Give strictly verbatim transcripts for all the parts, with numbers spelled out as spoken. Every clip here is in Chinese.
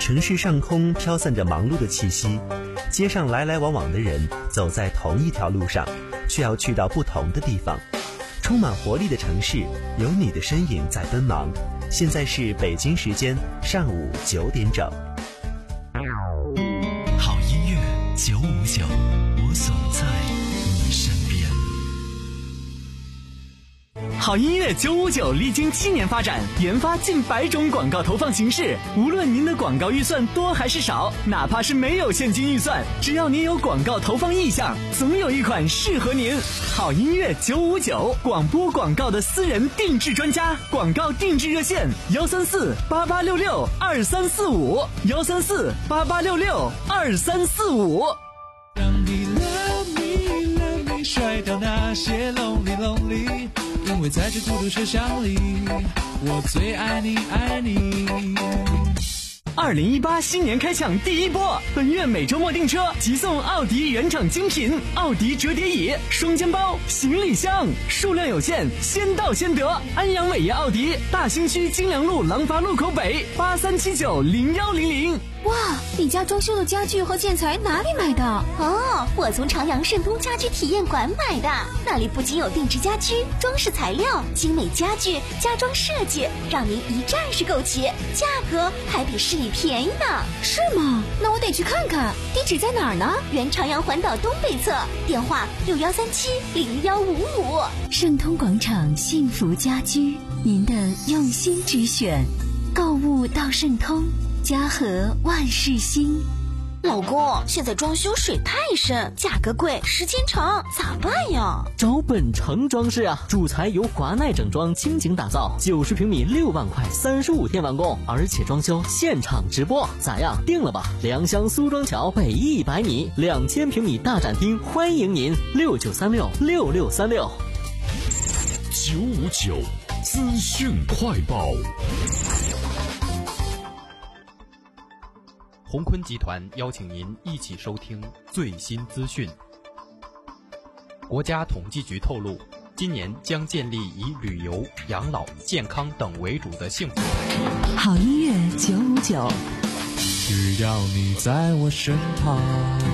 城市上空飘散着忙碌的气息，街上来来往往的人走在同一条路上，却要去到不同的地方。充满活力的城市，有你的身影在奔忙。现在是北京时间上午九点整。 好音乐九五九，我总在你身边。好音乐九五九历经七年发展，研发近百种广告投放形式。无论您的广告预算多还是少，哪怕是没有现金预算，只要您有广告投放意向，总有一款适合您。好音乐九五九，广播广告的私人定制专家，广告定制热线幺三四八八六六二三四五幺三四八八六六二三四五。 让你 love me love me 甩掉那些 lonely lonely， 因为在这孤独车厢里，我最爱你爱你。 二零一八新年开抢第一波，本月每周末订车即送奥迪原厂精品奥迪折叠椅、双肩包、行李箱，数量有限，先到先得。安阳伟业奥迪大兴区金良路廊坊路口北八三七九零幺零零。 哇，你家装修的家具和建材哪里买的？ 哦，我从长阳盛通家居体验馆买的，那里不仅有定制家居、装饰材料、精美家具、家装设计，让您一站式购齐，价格还比市里便宜呢。 是吗？那我得去看看。地址在哪儿呢？ 原长阳环岛东北侧，电话六幺三七零幺五五。 盛通广场幸福家居，您的用心之选，购物到盛通，家和万事兴。 老公，现在装修水太深，价格贵，时间长，咋办呀？ 找本城装饰啊，主材由华奈整装倾情打造，九十平米六万块，三十五天完工，而且装修现场直播，咋样？定了吧？良乡苏庄桥北一百米，两千平米大展厅，欢迎您，六九三六六六三六。 九五九资讯快报。 鸿坤集团邀请您一起收听最新资讯。国家统计局透露，今年将建立以旅游、养老、健康等为主的幸福产业。 好音乐九五九， 只要你在我身旁。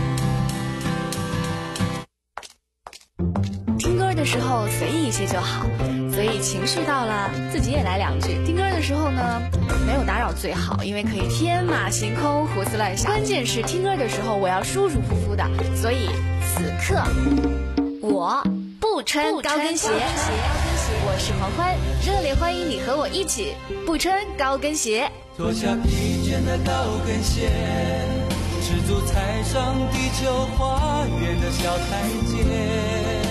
听歌的时候随意一些就好，所以情绪到了自己也来两句。听歌的时候呢，没有打扰最好，因为可以天马行空胡思乱想。关键是听歌的时候我要舒舒服服的，所以此刻我不穿高跟鞋。我是黄欢，热烈欢迎你和我一起不穿高跟鞋。 脱下疲倦的高跟鞋，赤足踩上地球花园的小台阶。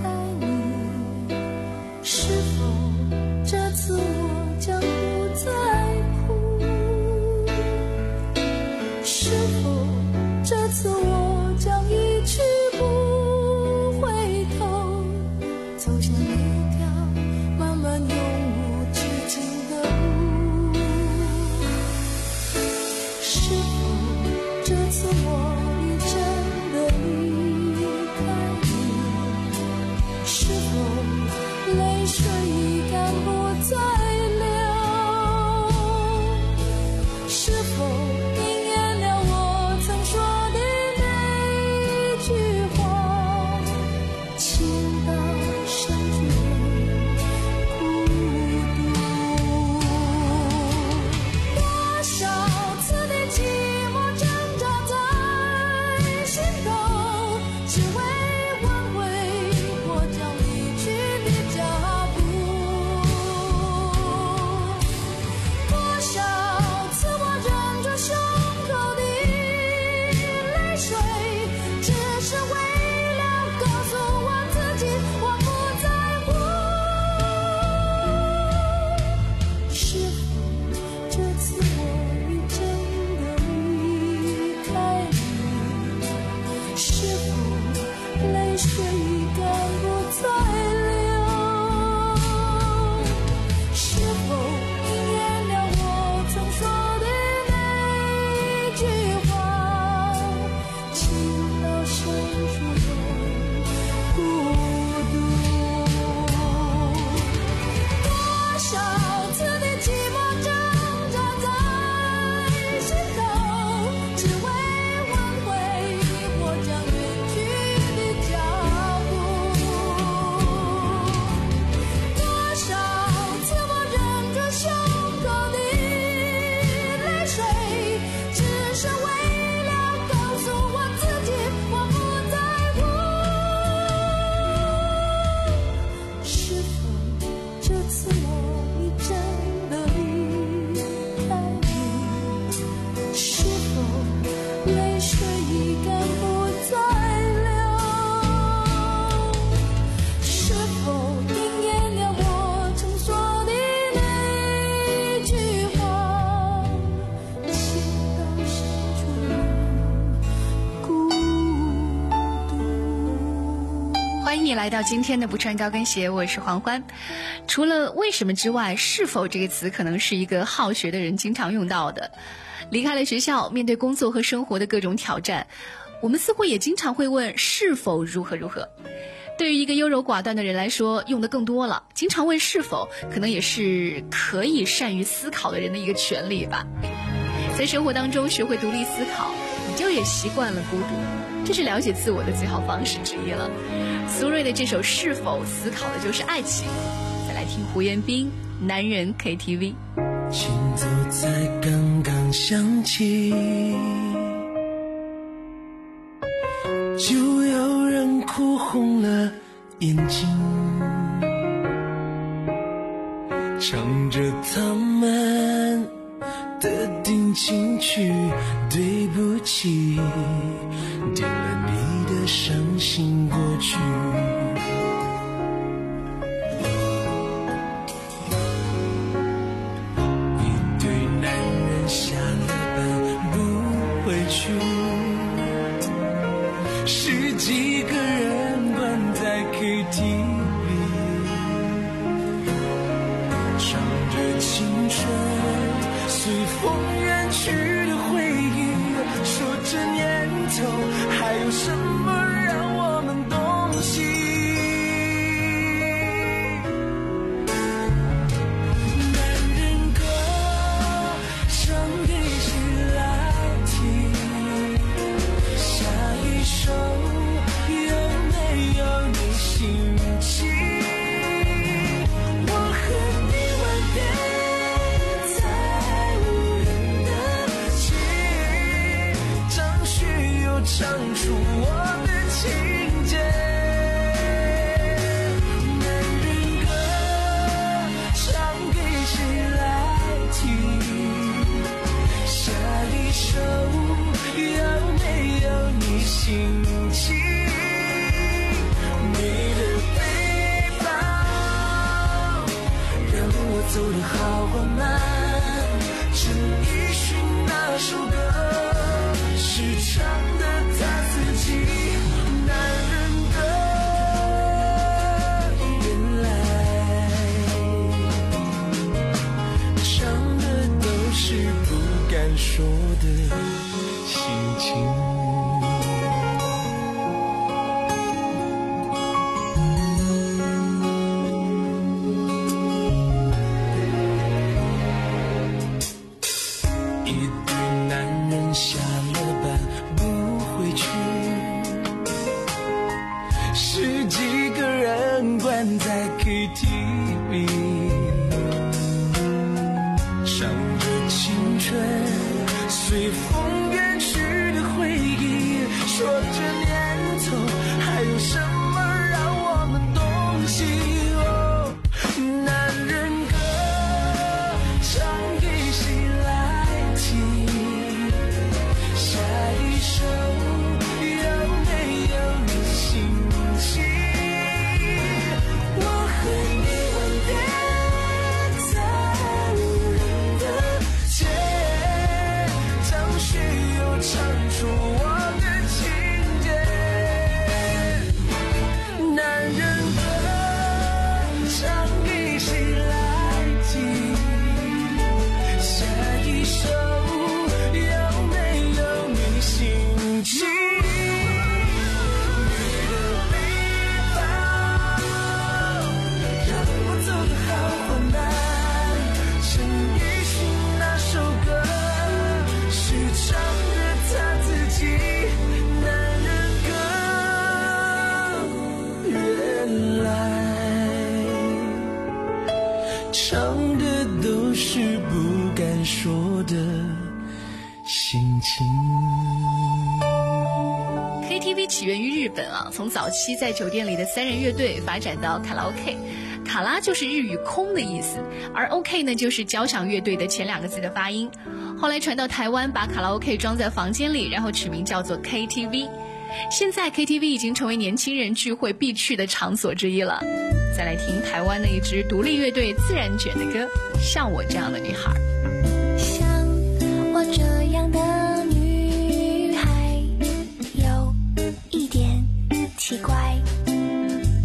是否这次我将不再迎你来到今天的不穿高跟鞋，我是黄欢。除了为什么之外，是否这个词可能是一个好学的人经常用到的。离开了学校，面对工作和生活的各种挑战，我们似乎也经常会问是否如何如何。对于一个优柔寡断的人来说，用的更多了，经常问是否可能也是可以善于思考的人的一个权利吧。在生活当中学会独立思考，你就也习惯了孤独，这是了解自我的最好方式之一了。苏芮的这首是否思考的就是爱情。再来听胡彦斌男人 K T V。 前奏才刚刚响起，就有人哭红了眼睛，唱着他们的定情曲，对不起，点了你的伤心过去。一对男人下了班不回去，十几个人关在 K T V， 唱着青春随风远去的回忆，说这年头还有什么让我们动心。男人歌唱给谁来听？下一首有没有你心情？我和你吻别在无人的街，张学友唱出我的情节。男人歌唱给谁来听？下一首有没有你心情？你的背包让我走得好缓慢，陈奕迅那首歌是唱的他自己。男人歌原来唱的都是不敢说的心情。一对男人下了班不回去，十几个人关在 K T V， 唱着青春随风远去的回忆，说这年头还有什么让我们动心。哦，男人歌唱给谁来听？下一首有没有你心情？我和你吻别在无人的街，张学友唱出我的情节。男人歌唱给谁来听？下一首有没有你心情？你的背包让我走得好缓慢，陈奕迅那首歌是唱着他自己。男人歌原来唱的都是不敢说的心情。 K T V 起源于日本啊，从早期在酒店里的三人乐队发展到卡拉 OK。卡拉就是日语空的意思，而 OK 呢就是交响乐队的前两个字的发音。后来传到台湾，把卡拉 OK 装在房间里，然后取名叫做 K T V。现在 K T V 已经成为年轻人聚会必去的场所之一了。再来听台湾的一支独立乐队自然卷的歌《像我这样的女孩》。 像我这样的女孩有一点奇怪，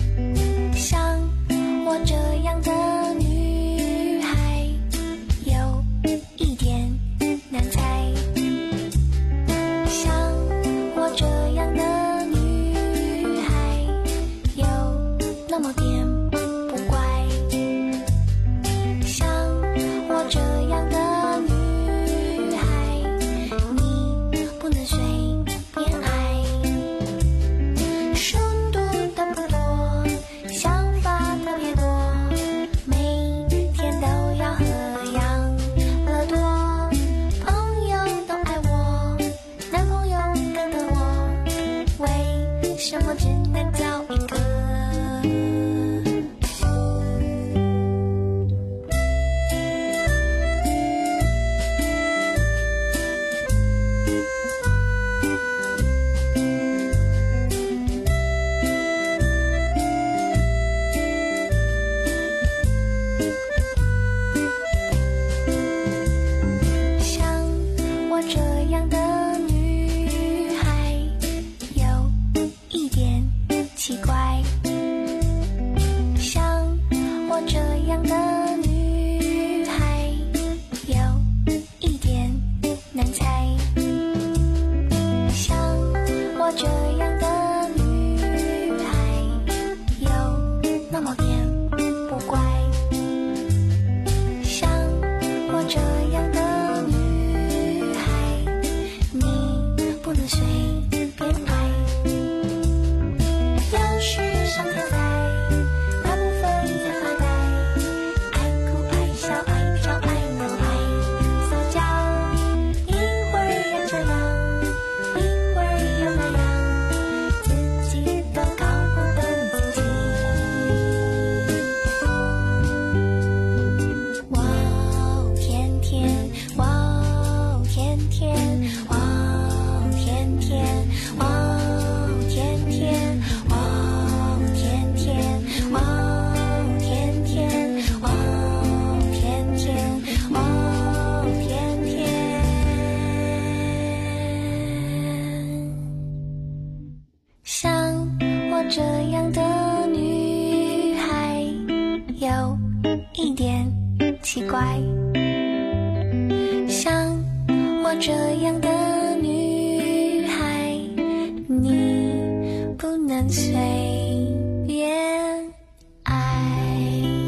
我这样的女孩，你不能随便爱。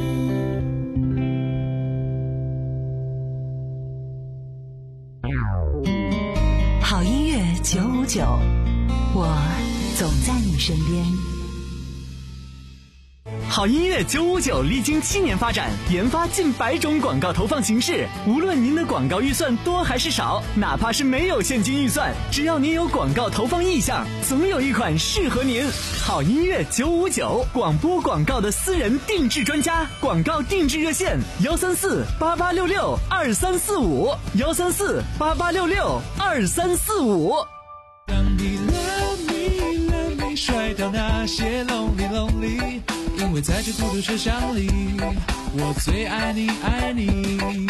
好音乐九五九，我总在你身边。 好音乐九五九历经七年发展，研发近百种广告投放形式。无论您的广告预算多还是少，哪怕是没有现金预算，只要您有广告投放意向，总有一款适合您。好音乐九五九，广播广告的私人定制专家，广告定制热线：幺三四八八六六二三四五，幺三四八八六六二三四五。 当你 love me love me 甩掉那些 lonely lonely， 因为在这孤独车厢里，我最爱你爱你。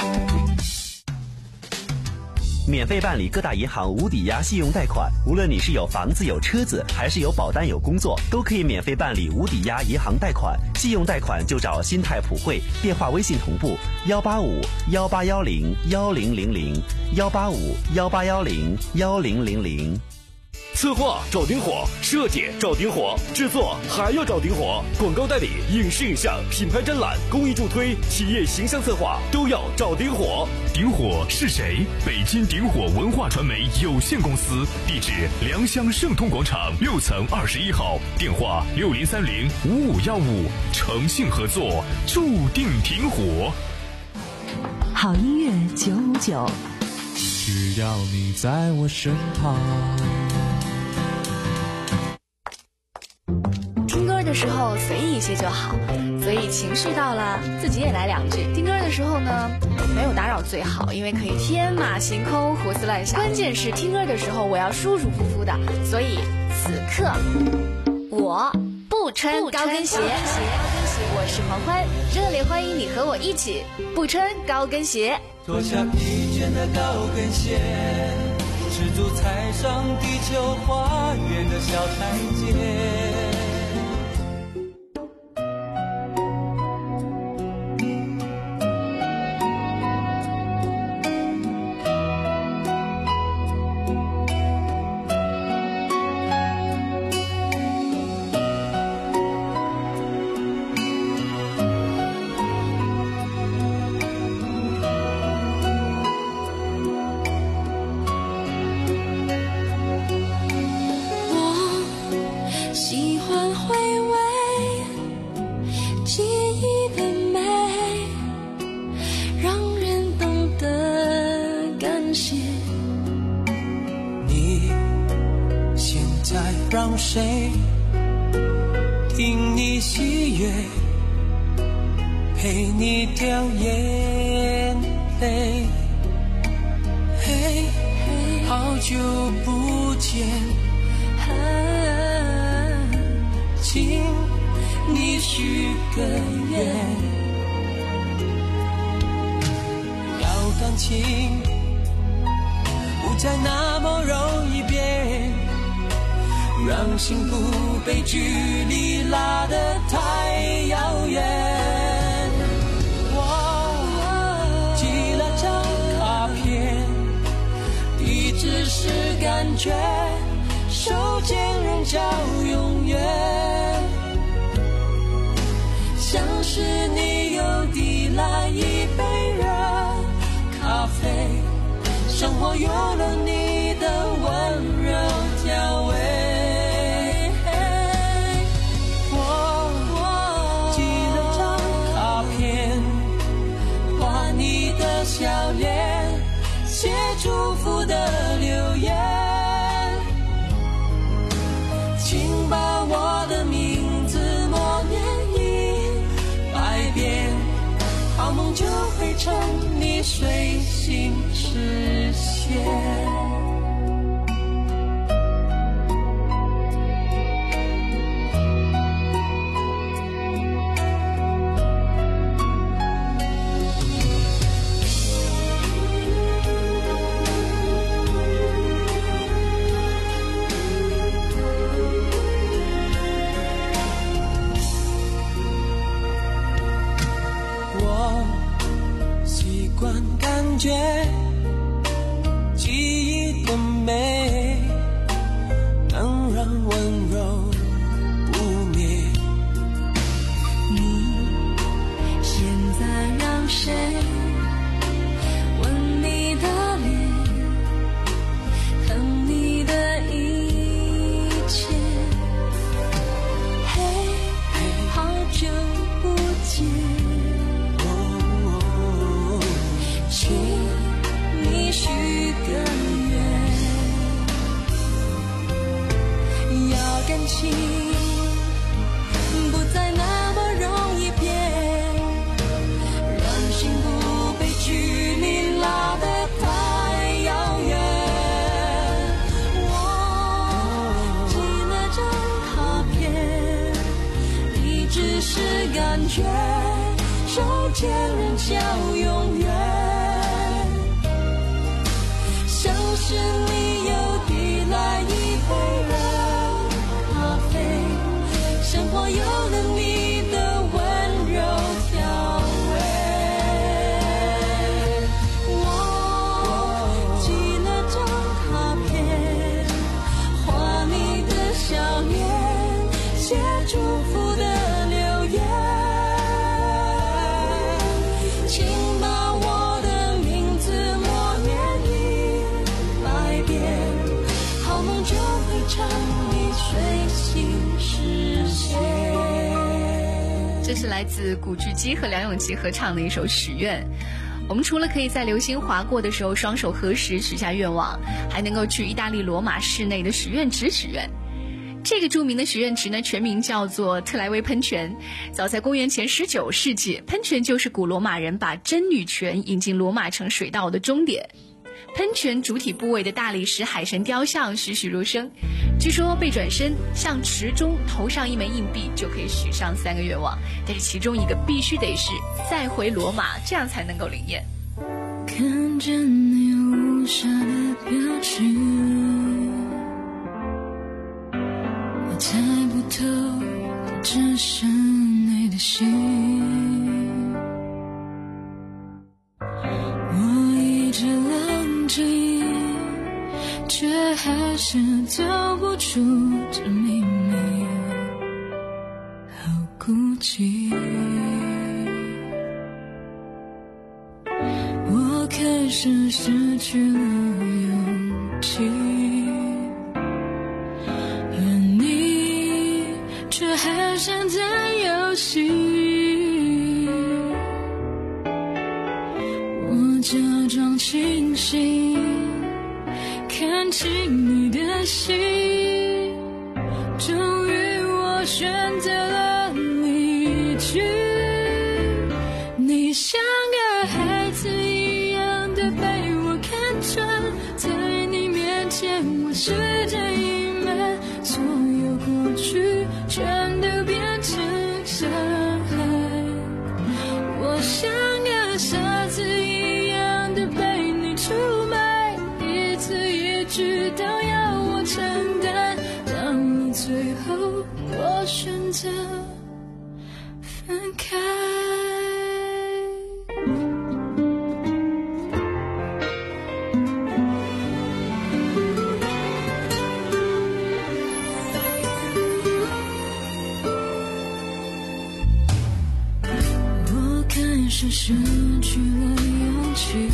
免费办理各大银行无抵押信用贷款，无论你是有房子有车子，还是有保单有工作，都可以免费办理无抵押银行贷款。信用贷款就找新泰普惠，电话微信同步幺八五幺八幺零幺零零零幺八五幺八幺零幺零零零。 策划找顶火，设计找顶火，制作还要找顶火，广告代理、影视影像、品牌展览、公益助推、企业形象策划都要找顶火。 顶火是谁？北京顶火文化传媒有限公司，地址良乡盛通广场六层二十一号，电话六零三零五五幺五，诚信合作，注定顶火。 好音乐九五九， 只要你在我身旁。 的时候随意一些就好，所以情绪到了自己也来两句。听歌的时候呢，没有打扰最好，因为可以天马行空胡思乱想。关键是听歌的时候我要舒舒服服的，所以此刻我不穿高跟鞋。我是黄欢，热烈欢迎你和我一起不穿高跟鞋。 脱下疲倦的高跟鞋，赤足踩上地球花园的小台阶。让谁听你喜悦，陪你掉眼泪。嘿，好久不见，请你许个愿，要感情不再那么容易变，让幸福被距离拉得太遥远。我寄了张卡片，地址是感觉，手间人叫永远。像是你又递来一杯热咖啡，生活有了你的温柔调味。笑脸写祝福的留言，请把我的名字默念一百遍，好梦就会趁你睡醒实现。感觉情不再那么容易变，让心不被距离拉得太遥远。我寄那张卡片，你只是感觉手牵人叫永远，像是你又递来一杯热咖啡，生活有了你的温柔调味。我寄了张卡片，画你的笑脸，写祝福的留言，请把我的名字默念一百遍，好梦就会朝你随心实现。 这是来自古巨基和梁咏琪合唱的一首《许愿》。我们除了可以在流星划过的时候双手合十许下愿望，还能够去意大利罗马市内的许愿池许愿。这个著名的许愿池呢，全名叫做特莱维喷泉。早在公元前十九世纪，喷泉就是古罗马人把真女泉引进罗马城水道的终点。喷泉主体部位的大理石海神雕像栩栩如生，据说背转身向池中投上一枚硬币就可以许上三个愿望，但是其中一个必须得是再回罗马，这样才能够灵验。 看见你无暇的表情，我猜不透这是你的心，我一直冷静，却还是走不出这秘密，好孤寂。我开始失去了勇气，而你却还像在游戏。我假装清醒，看清你的心，终于我选择了离去。你像个孩子一样的被我看穿，在你面前我试着隐瞒，所有过去全都变成伤害。我像个傻子一样的被你出卖，一字一句都要我承担，到了最后我选择分开。我开始失去了勇气，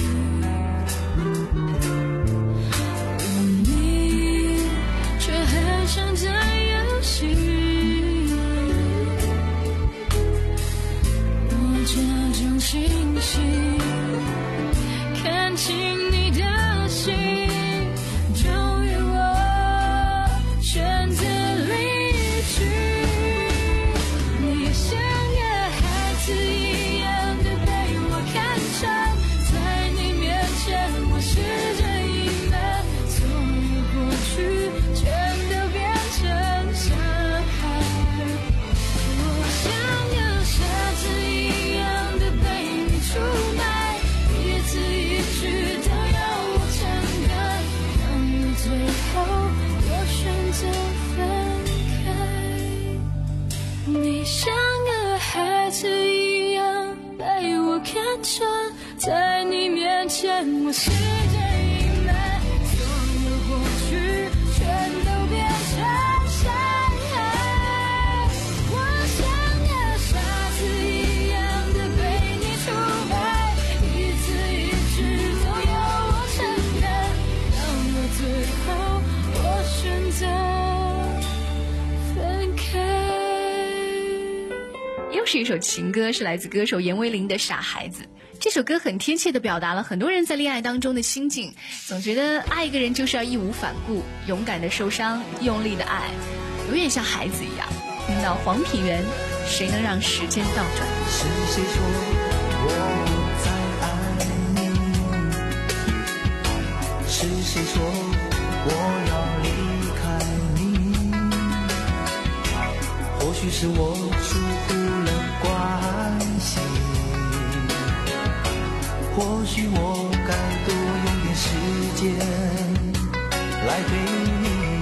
像在游戏，我假装清醒，看清你的心，终于我选择离去。你像个孩子一样的被我看穿，在你面前我试着隐瞒，所有过去全像个孩子一样被我看穿，在你面前我试着隐瞒，所有过去全都变成伤害。我像个傻子一样的被你出卖，一字一句都要我承担，到了最后我选择分开。 又是一首情歌，是来自歌手严威林的《傻孩子》。这首歌很贴切地表达了很多人在恋爱当中的心境，总觉得爱一个人就是要义无反顾，勇敢的受伤，用力的爱。 有点像孩子一样。听到黄品源，谁能让时间倒转？ 是谁说我在爱你？是谁说我要离开你？或许是我疏忽了关系，或许我该多用点时间来陪你。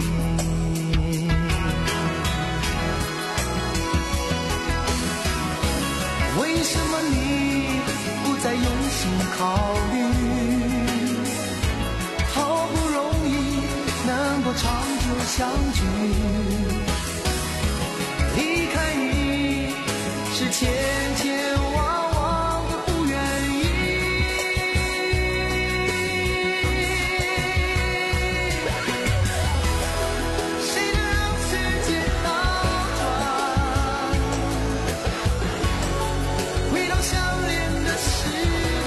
为什么你不再用心考虑？好不容易能够长久相聚，离开你是千千万万个不愿意。谁能让时间倒转，回到相恋的时段？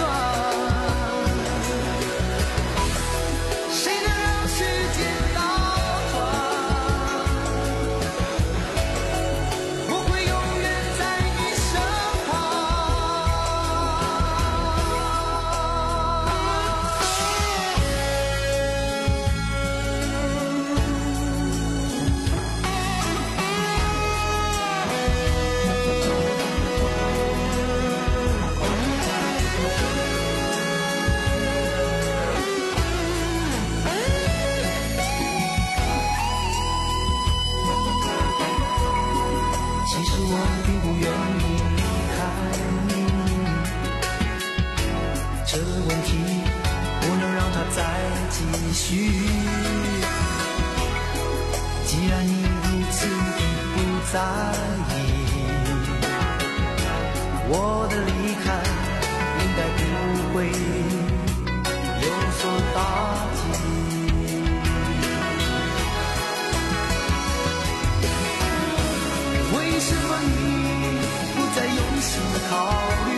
谁能让时间倒转？我会永远在你身旁。其实我并不愿意离开你，这问题不能让它再继续。既然你如此的不在意，我的离开应该不会有所打击。为什么你不再用心考虑？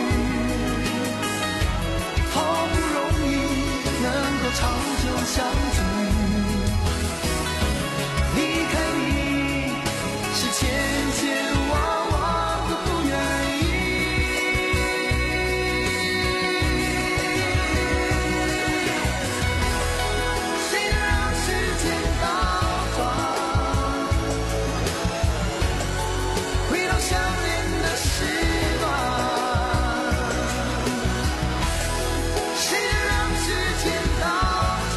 好不容易能够长久相聚，离开你是千千万万个不愿意。谁能让时间倒转，回到相恋的时段？谁能让时间倒转？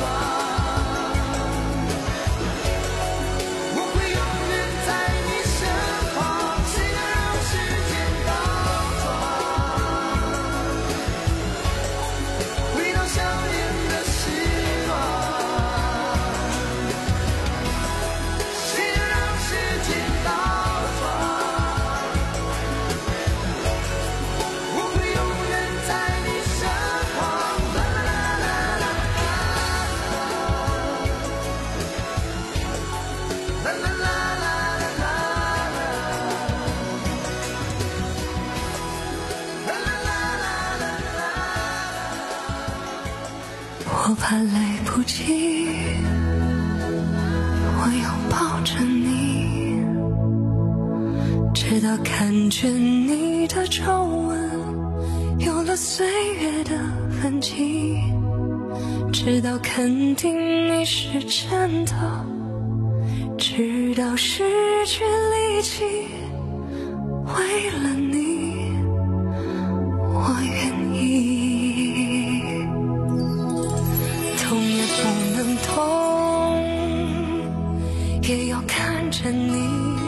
我会永远在你身旁。谁能让时间倒转？回到相恋的时段？谁能让时间倒转？我会永远在你身旁。啦啦啦啦啦，啦啦啦啦啦，啦啦啦啦啦。 我怕来不及，我要抱着你，直到看见你的皱纹有了岁月的痕迹，直到肯定你是真的，直到失去力气，为了你，我愿意。痛也不能痛，也要看着你，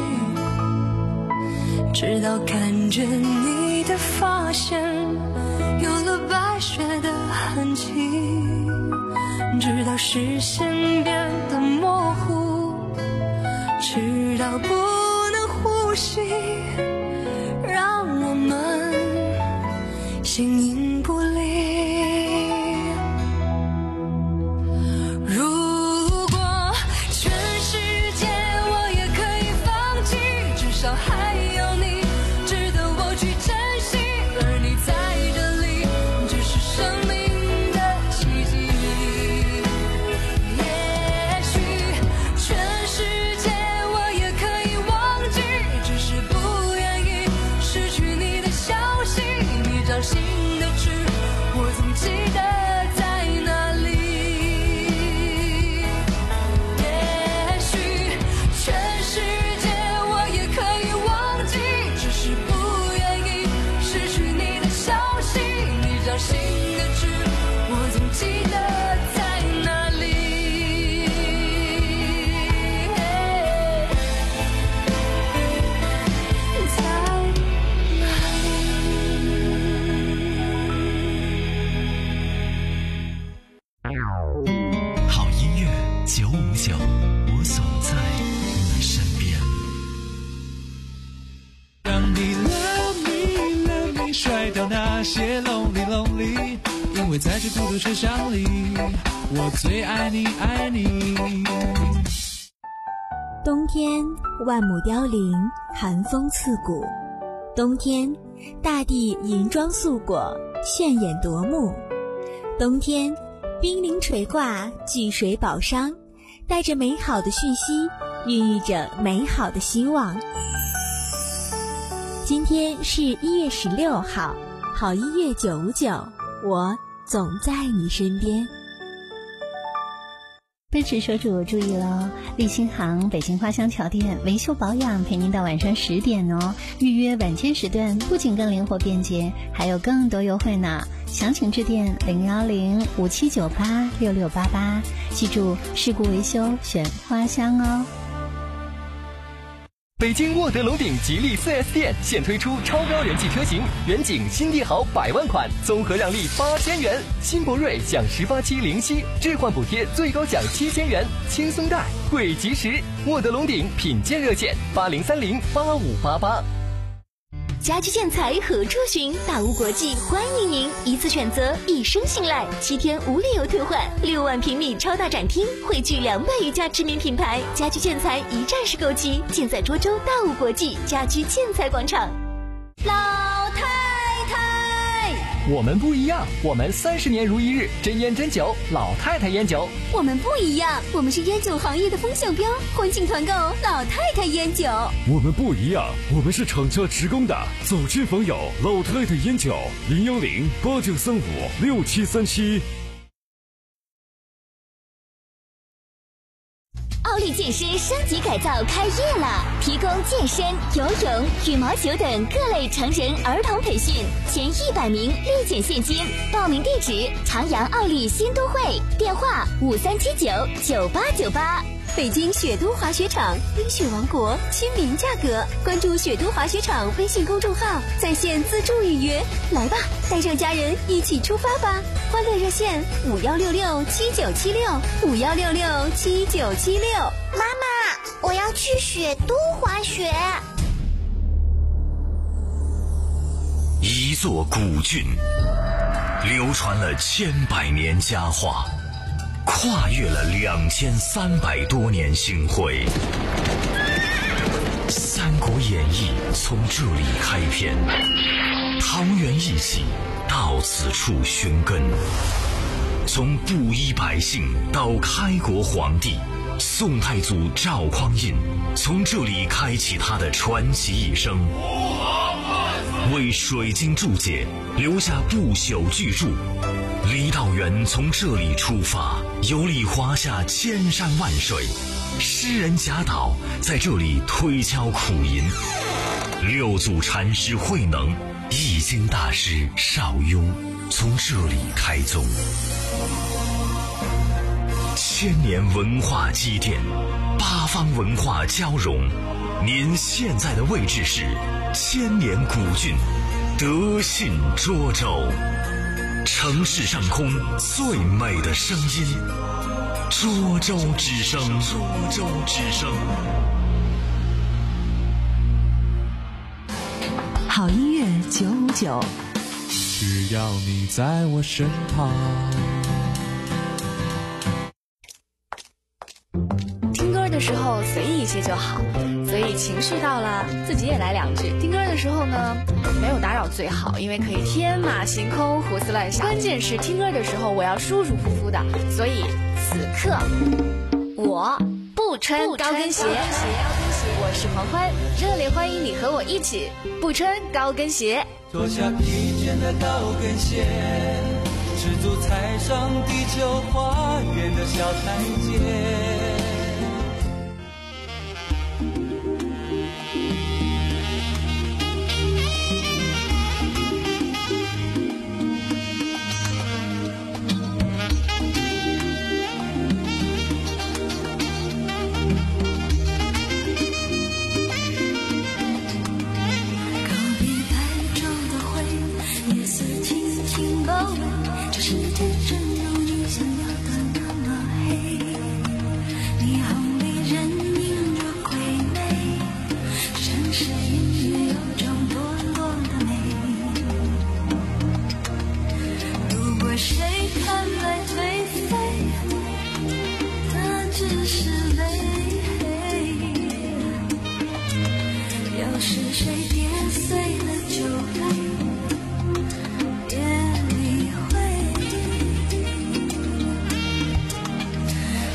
直到感觉你的发线有了白雪的痕迹，直到视线变得模糊，直到不能呼吸，让我们形影不离。如果全世界我也可以放弃，至少还有你值得我去珍惜，而你在这里只是生命的奇迹。也许全世界我也可以好音乐九五九，我总在你身边。 让你 love me love me， 甩掉那些 lonely lonely， 因为在这孤独车厢里，我最爱你爱你。 冬天万亩凋零，寒风刺骨。冬天大地银装素裹，炫眼夺目。冬天冰凌垂挂，聚水宝商，带着美好的讯息，孕育着美好的希望。今天是一月十六号，好音乐九五九，我总在你身边。 奔驰车主注意喽！立新行北京花乡桥店维修保养陪您到晚上十点哦。预约晚间时段不仅更灵活便捷，还有更多优惠呢。详情致电零幺零五七九八六六八八，记住事故维修选花乡哦。 北京沃德龙鼎吉利 四 S 店现推出超高人气车型，远景新帝豪百万款，综合让利八千元；新博瑞享十八期零息，置换补贴最高享七千元，轻松贷贵及时。沃德龙鼎品鉴热线八零三零八五八八。 家居建材何处寻？大屋国际欢迎您，一次选择，一生信赖，七天无理由退换，六万平米超大展厅，汇聚两百余家知名品牌，家居建材一站式购齐，尽在涿州大屋国际家居建材广场。 老太太， 我们不一样，我们三十年如一日，真烟真酒，老太太烟酒。 我们不一样，我们是烟酒行业的风向标，欢庆团购老太太烟酒。 我们不一样，我们是厂家职工的，走亲访友，老太太烟酒，零幺零八九三五六七三七。 奥利健身升级改造开业了，提供健身、游泳、羽毛球等各类成人儿童培训，前一百名立减现金。报名地址：长阳奥利新都会，电话五三七九九八九八。北京雪都滑雪场，冰雪王国，亲民价格。关注雪都滑雪场微信公众号，在线自助预约。来吧，带上家人一起出发吧！欢乐热线五幺六六七九七六五幺六六七九七六。 妈妈，我要去雪都滑雪。 一座古郡，流传了千百年佳话，跨越了两千三百多年星辉。《三国演义》从这里开篇，桃园义气到此处寻根。从布衣百姓到开国皇帝，宋太祖赵匡胤从这里开启他的传奇一生，为水晶注解留下不朽巨著。李道元从这里出发，游历华夏千山万水，诗人贾岛在这里推敲苦吟，六祖禅师慧能、易经大师邵雍从这里开宗。千年文化积淀，八方文化交融。您现在的位置是千年古郡德信涿州，城市上空最美的声音，涿州之声。涿州之声。 好音乐九五九， 只要你在我身旁。 听歌的时候随意一些就好，所以情绪到了自己也来两句。听歌的时候呢，没有打扰最好，因为可以天马行空胡思乱想。关键是听歌的时候我要舒舒服服的，所以此刻我不穿高跟鞋。我是黄欢，热烈欢迎你和我一起不穿高跟鞋。 脱下疲倦的高跟鞋，赤足踩上地球花园的小台阶。 这世界真有你想要的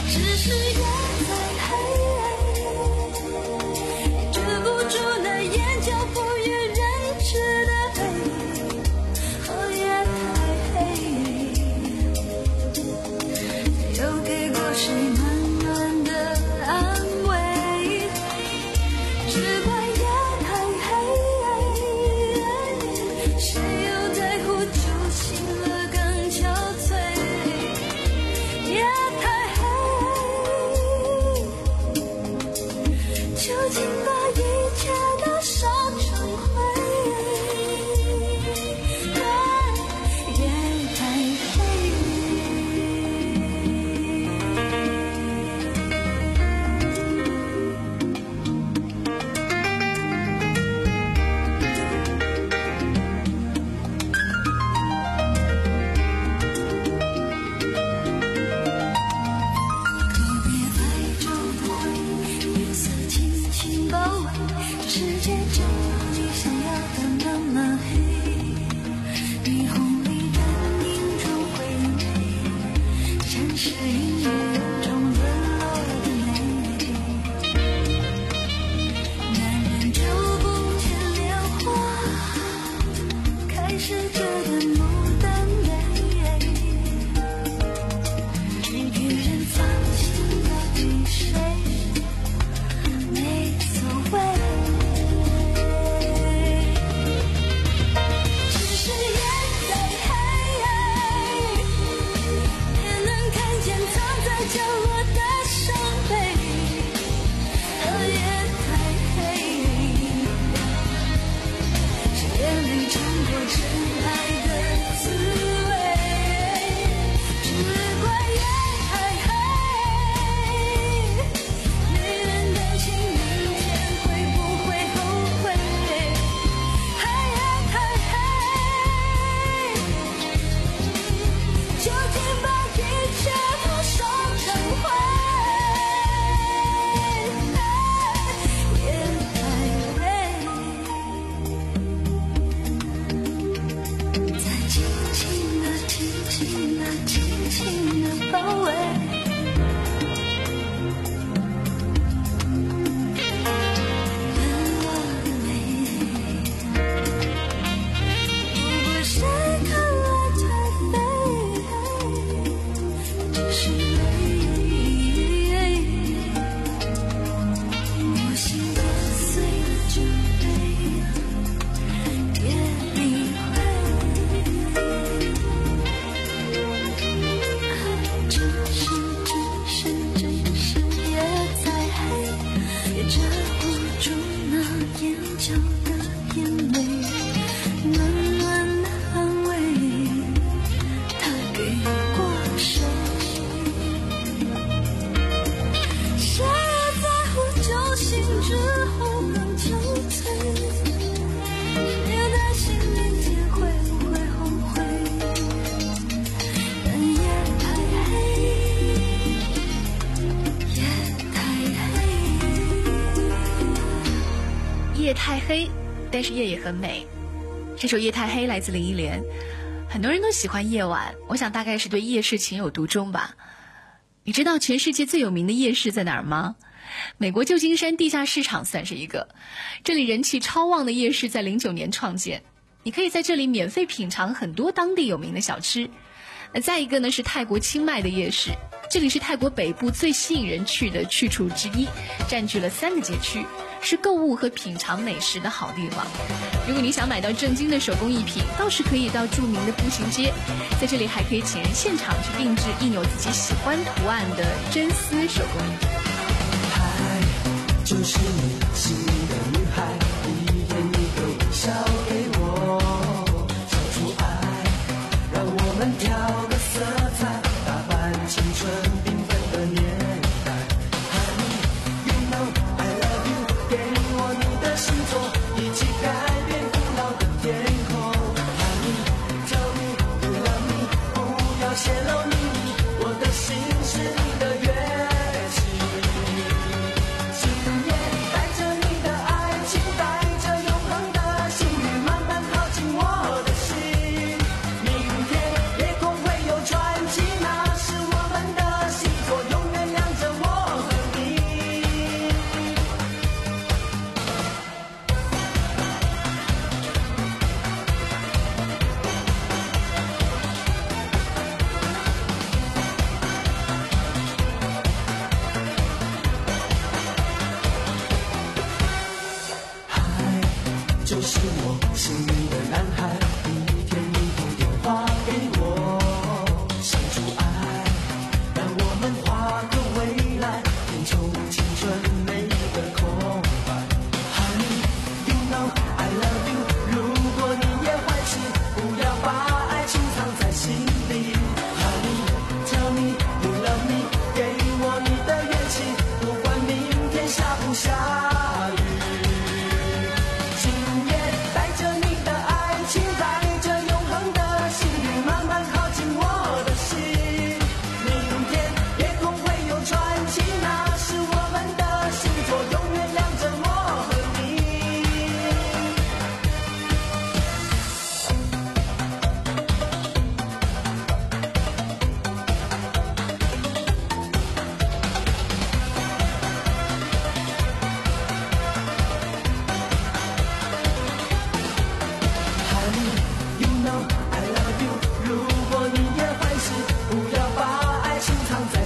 夜太黑，但是夜也很美。这首《夜太黑》来自林忆莲。很多人都喜欢夜晚，我想大概是对夜市情有独钟吧。你知道全世界最有名的夜市在哪儿吗？美国旧金山地下市场算是一个，这里人气超旺的夜市在零九年创建，你可以在这里免费品尝很多当地有名的小吃。那再一个呢是泰国清迈的夜市，这里是泰国北部最吸引人去的去处之一，占据了三个街区，是购物和品尝美食的好地方。如果你想买到正经的手工艺品，倒是可以到著名的步行街，在这里还可以请人现场去定制印有自己喜欢图案的真丝手工艺品。 爱就是你心里的女孩，一眼一个微笑给我，说出爱，让我们调个色彩，打扮青春缤纷的年代。Honey, you know I love you， 给我你的星座，一起改变古老的天空。Honey, tell me you love me， 不要泄露秘密，我的心是你的乐器。带着你的爱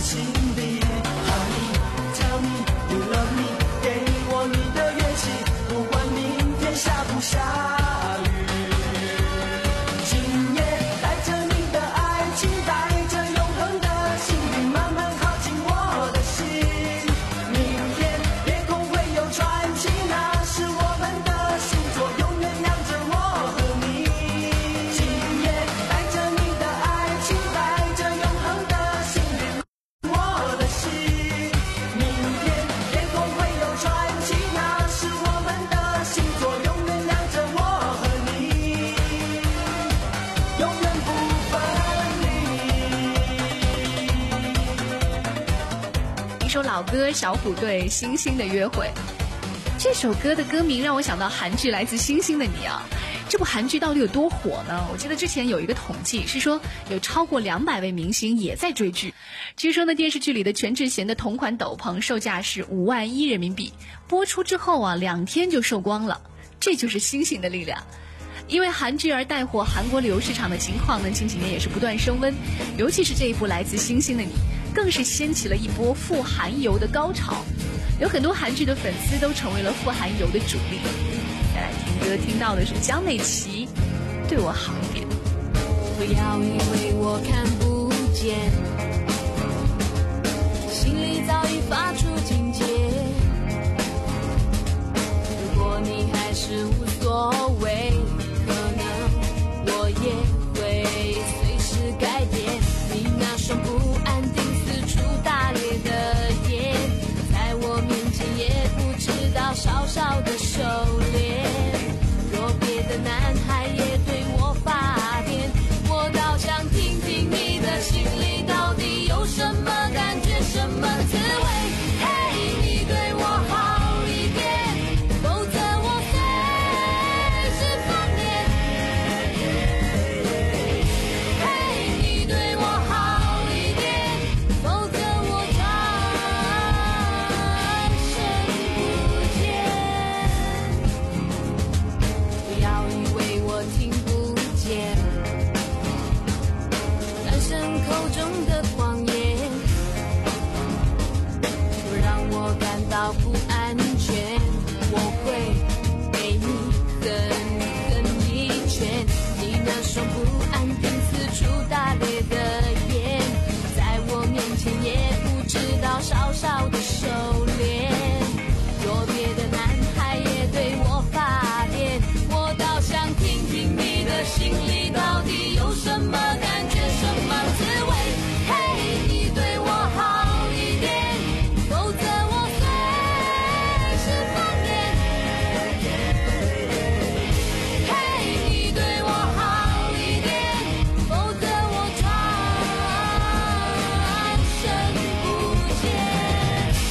心底。Honey, tell me you love me， 给我你的元气，不管明天下不下雨。今夜带着你的爱情，带着永恒的幸运，慢慢靠近我的心。明天夜空会有传奇，那是我们的星座，永远亮着我和你。今夜带着你的爱情，带着永恒的幸运，我的心。明天夜空会有传奇，那是我们的星座，永远亮着我和你，永远不分离。 一首老歌，小虎队《星星的约会》。这首歌的歌名让我想到韩剧《来自星星的你》啊。这部韩剧到底有多火呢？我记得之前有一个统计是说，有超过两百位明星也在追剧。据说呢，电视剧里的全智贤的同款斗篷售价是五万一人民币，播出之后啊，两天就售光了。这就是星星的力量。因为韩剧而带火韩国旅游市场的情况呢，近几年也是不断升温，尤其是这一部《来自星星的你》，更是掀起了一波赴韩游的高潮。有很多韩剧的粉丝都成为了赴韩游的主力。再来听歌，听到的是江美琪，对我好一点。 不要以为我看不见，心里早已发出警戒。如果你还是无所谓，可能我也会随时改变。你那双不安定四处打猎的眼，在我面前也不知道稍稍的收敛。若别的男孩也对我发癫，我倒想听听你的心里到底有什么感觉，什么滋味。嘿，你对我好一点，否则我随时放电。嘿，你对我好一点，否则我转身不见。不要以为我听不见，男生口中的谎言，若让我感到不安全，我会给你狠狠一拳。你那双不安定四处打猎的眼，在我面前也不知道稍稍的收敛。若别的男孩也对我发癫，我倒想听听你的心里到底有什么感觉，什么滋味。嘿，你对我好一点，否则我随时放电。嘿，你对我好一点，否则我转身不见。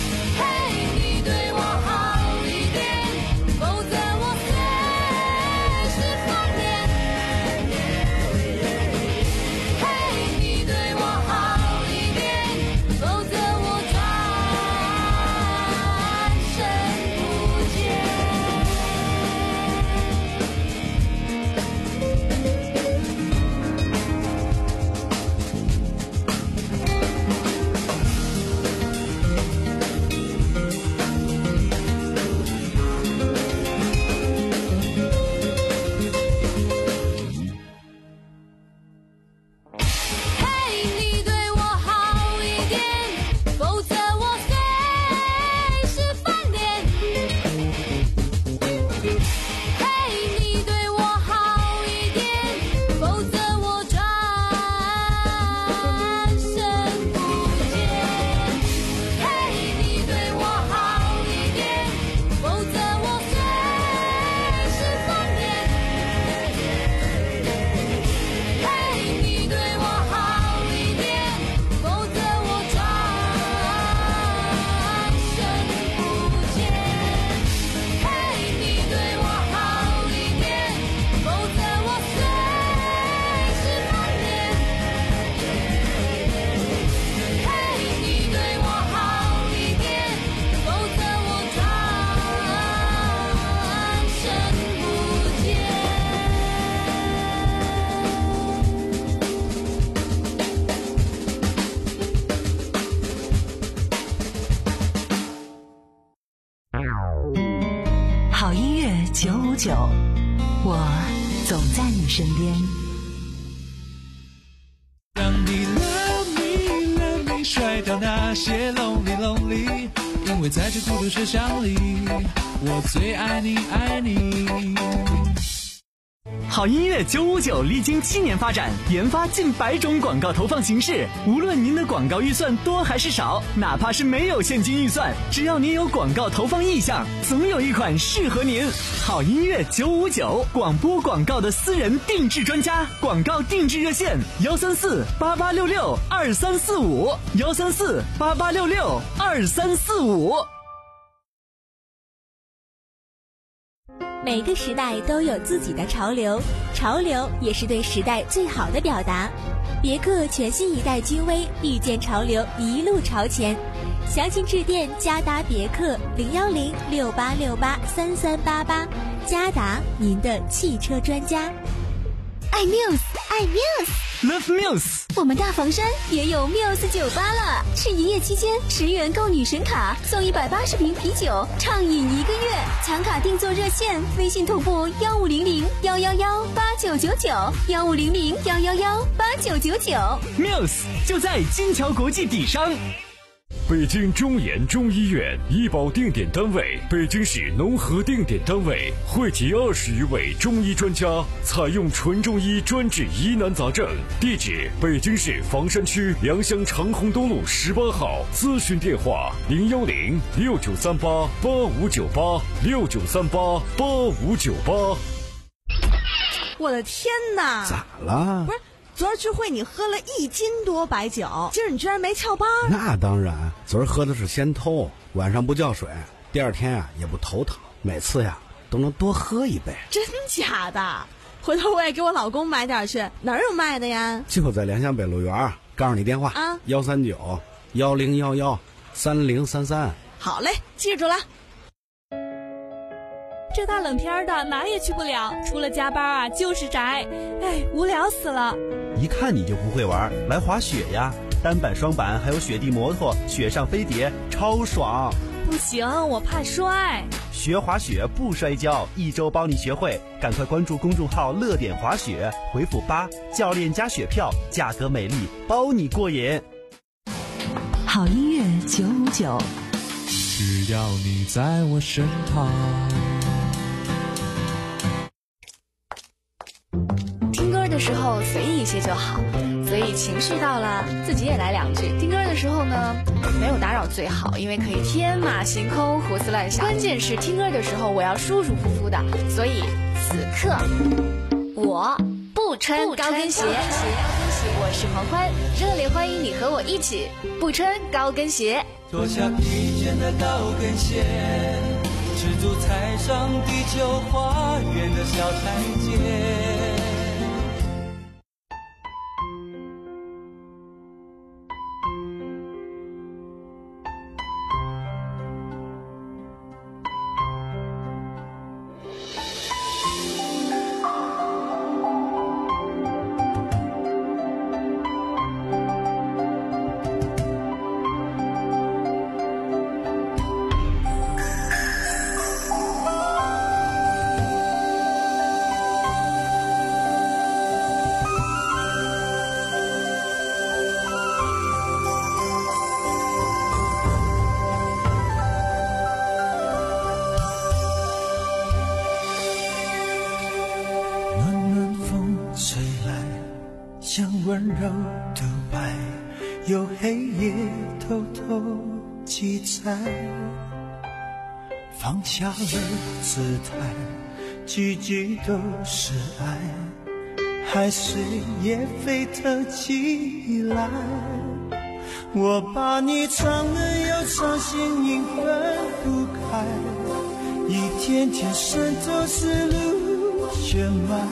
好音乐九五九，我总在你身边。 让你 love me love me 甩掉那些 lonely lonely， 因为在这孤独车厢里，我最爱你爱你。 好音乐九五九历经七年发展，研发近百种广告投放形式。无论您的广告预算多还是少，哪怕是没有现金预算，只要您有广告投放意向，总有一款适合您。好音乐九五九，广播广告的私人定制专家，广告定制热线：幺三四八八六六二三四五，幺三四八八六六二三四五。 每个时代都有自己的潮流，潮流也是对时代最好的表达。别克全新一代君威，遇见潮流，一路朝前。详情致电嘉达别克零幺零六八六八三三八八，嘉达您的汽车专家。 爱 Muse， 爱 Muse，Love Muse。 我们大房山也有 Muse 酒吧了，是营业期间十元购女神卡送一百八十瓶啤酒，畅饮一个月。抢卡定做热线，微信同步幺五零零幺幺幺八九九九，幺五零零幺幺幺八九九九。 Muse 就在金桥国际底商。 北京中研中医院医保定点单位，北京市农合定点单位，汇集二十余位中医专家，采用纯中医专治疑难杂症。地址：北京市房山区良乡长虹东路十八号。咨询电话：零幺零六九三八八五九八六九三八八五九八。 我的天哪！ 咋了？ 不是。昨儿聚会你喝了一斤多白酒，今儿你居然没翘班？ 那当然，昨儿喝的是鲜偷，晚上不叫水，第二天啊也不头疼，每次呀都能多喝一杯。 真假的？回头我也给我老公买点去，哪儿有卖的呀？ 就在良乡北路园，告诉你电话啊，幺三九幺零幺幺三零三三。 好嘞，记住了。 这大冷天的哪也去不了，除了加班啊就是宅，哎，无聊死了。 一看你就不会玩，来滑雪呀，单板双板还有雪地摩托，雪上飞碟超爽。 不行，我怕摔。 学滑雪不摔跤，一周帮你学会，赶快关注公众号乐点滑雪，回复八，教练加雪票，价格美丽，包你过瘾。 好音乐九五九， 只要你在我身旁。 的时候随意一些就好，所以情绪到了自己也来两句。听歌的时候呢，没有打扰最好，因为可以天马行空胡思乱想。关键是听歌的时候我要舒舒服服的，所以此刻我不穿高跟鞋。我是黄欢，热烈欢迎你和我一起不穿高跟鞋。 脱下披肩的高跟鞋，赤足踩上地球花园的小台阶。温柔独白，有黑夜偷偷记载，放下了姿态，句句都是爱，海水也沸腾起来。我把你唱得又唱，心影分不开，一天天渗透思路血脉，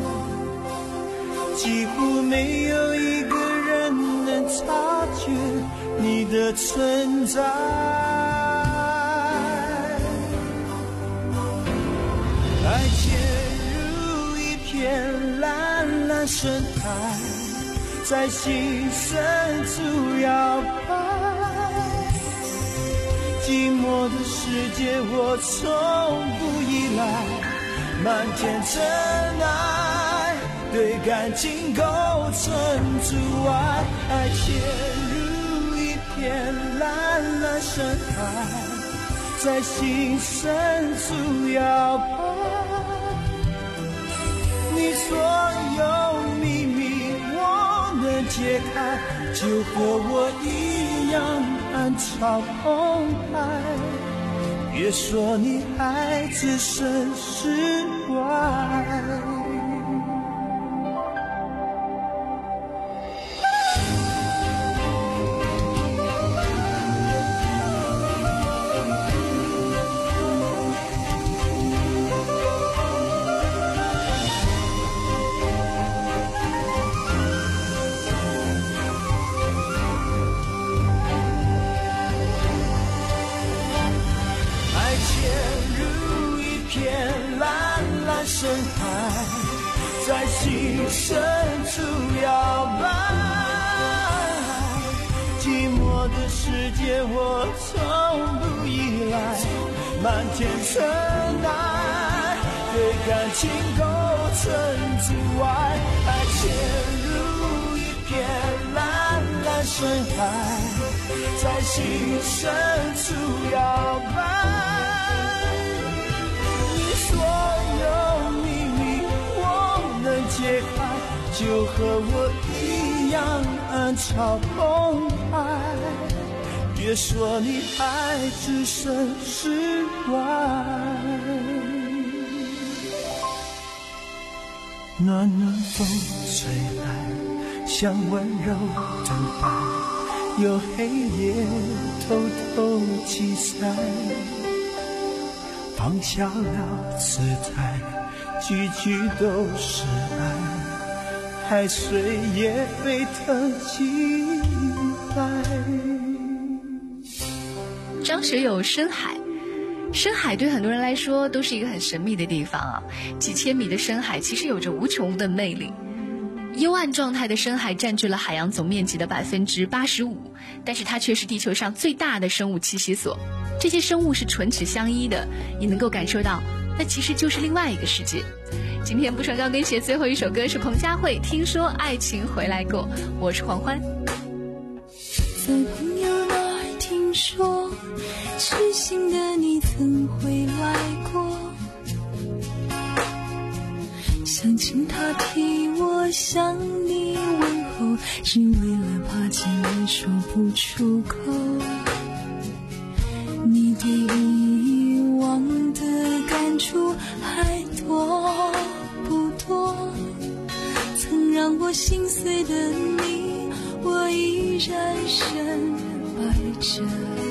几乎没有一个人能察觉你的存在。爱潜入一片蓝蓝深海，在心深处摇摆， 寂寞的世界我从不依赖，漫天尘埃对感情构成阻碍，爱潜入一片蓝蓝深海，在心深处摇摆，你所有秘密我能解开，就和我一样暗潮澎湃，别说你还置身事外。深海在心深处摇摆，寂寞的世界我从不依赖，漫天尘埃对感情构成阻碍，爱潜入一片蓝蓝深海，在心深处摇摆，解开，就和我一样暗潮澎湃，别说你还置身事外。暖暖风吹来，像温柔的爱，有黑夜偷偷记载，放下了姿态，句句都是爱，海水也沸腾起来。 张学友深海，深海对很多人来说都是一个很神秘的地方啊，几千米的深海其实有着无穷的魅力。幽暗状态的深海占据了海洋总面积的百分之八十五，但是它却是地球上最大的生物栖息所。这些生物是唇齿相依的，你能够感受到那其实就是另外一个世界。今天不穿高跟鞋最后一首歌是彭佳慧，听说爱情回来过。我是黄欢。 在朋友那儿听说，痴心的你曾回来过，想请他替我向你问候，只为了怕见你说不出口。你对以往的感触还多不多？曾让我心碎的你，我依然深爱着。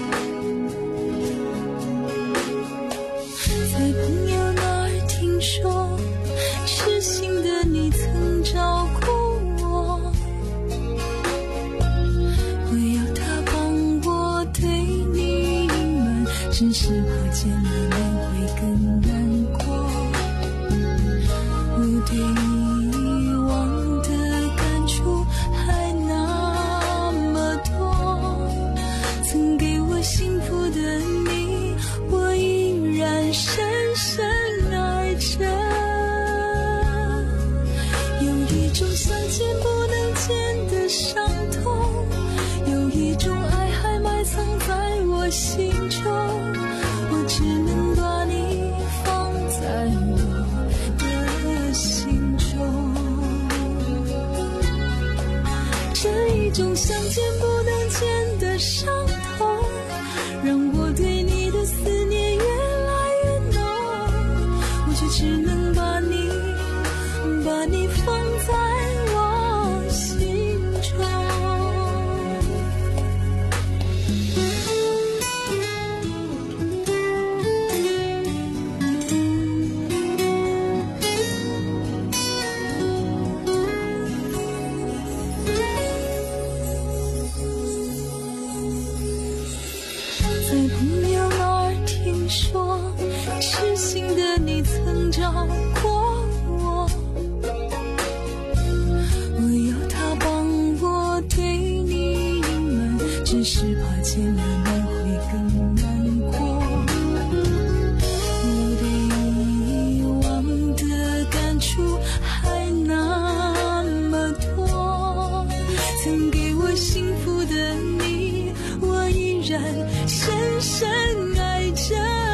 在朋友那儿听说，痴心的你曾照顾我，我要他帮我对你隐瞒，只是怕见了你会更难过。我对以往的感触还那么多，曾给我幸福的你，我依然深深爱着。有一种想见不能见的伤痛，有一种爱还埋藏在我心中，我只能把你放在我的心中。这一种想见不能见的伤痛，让我对你的思念越来越浓，我却只能把你把你放在我心中。在朋友那儿听说，痴心的你曾照过我，我要他帮我对你隐瞒，只是怕见了你会更难然深深爱着。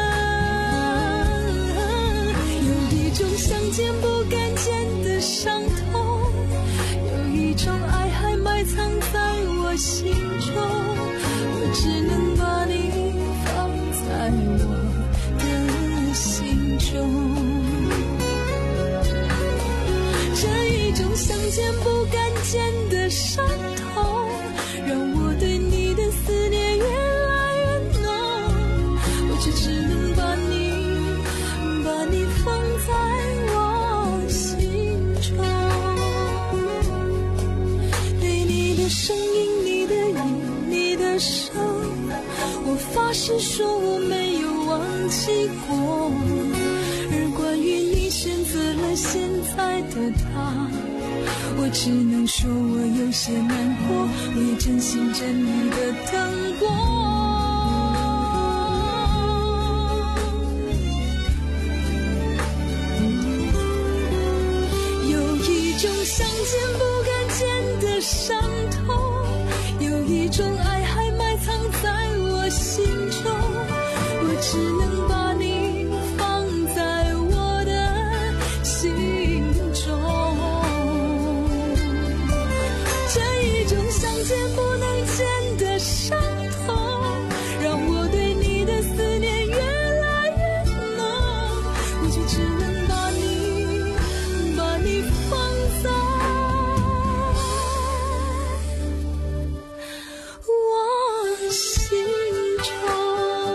有一种想见不敢见的伤痛，有一种爱还埋藏在我心中，我只能把你放在我的心中。这一种想见不敢见的伤痛，让我对你的思念越来越浓，我却只能把你把你放在我心中。对你的声音，你的影，你的声，我发誓说我没有忘记过。而关于你选择了现在的他，我只能说我有些难过，我也真心真意的等过。有一种想见不敢见的伤痛，有一种爱还埋藏在我心中，我只能把你放在我的心中。这一种想见不能见的伤痛，让我对你的思念越来越浓，我就只能把你把你放在我心中。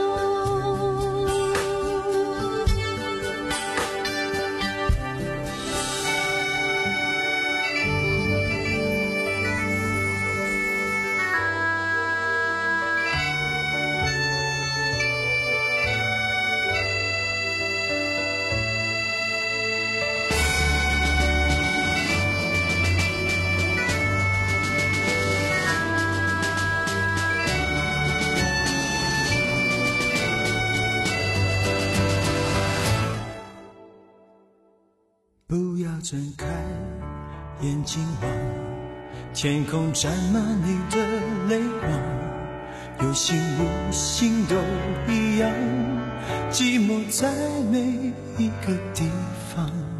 不要睁开眼睛望，天空沾满你的泪光，有心无心都一样，寂寞在每一个地方。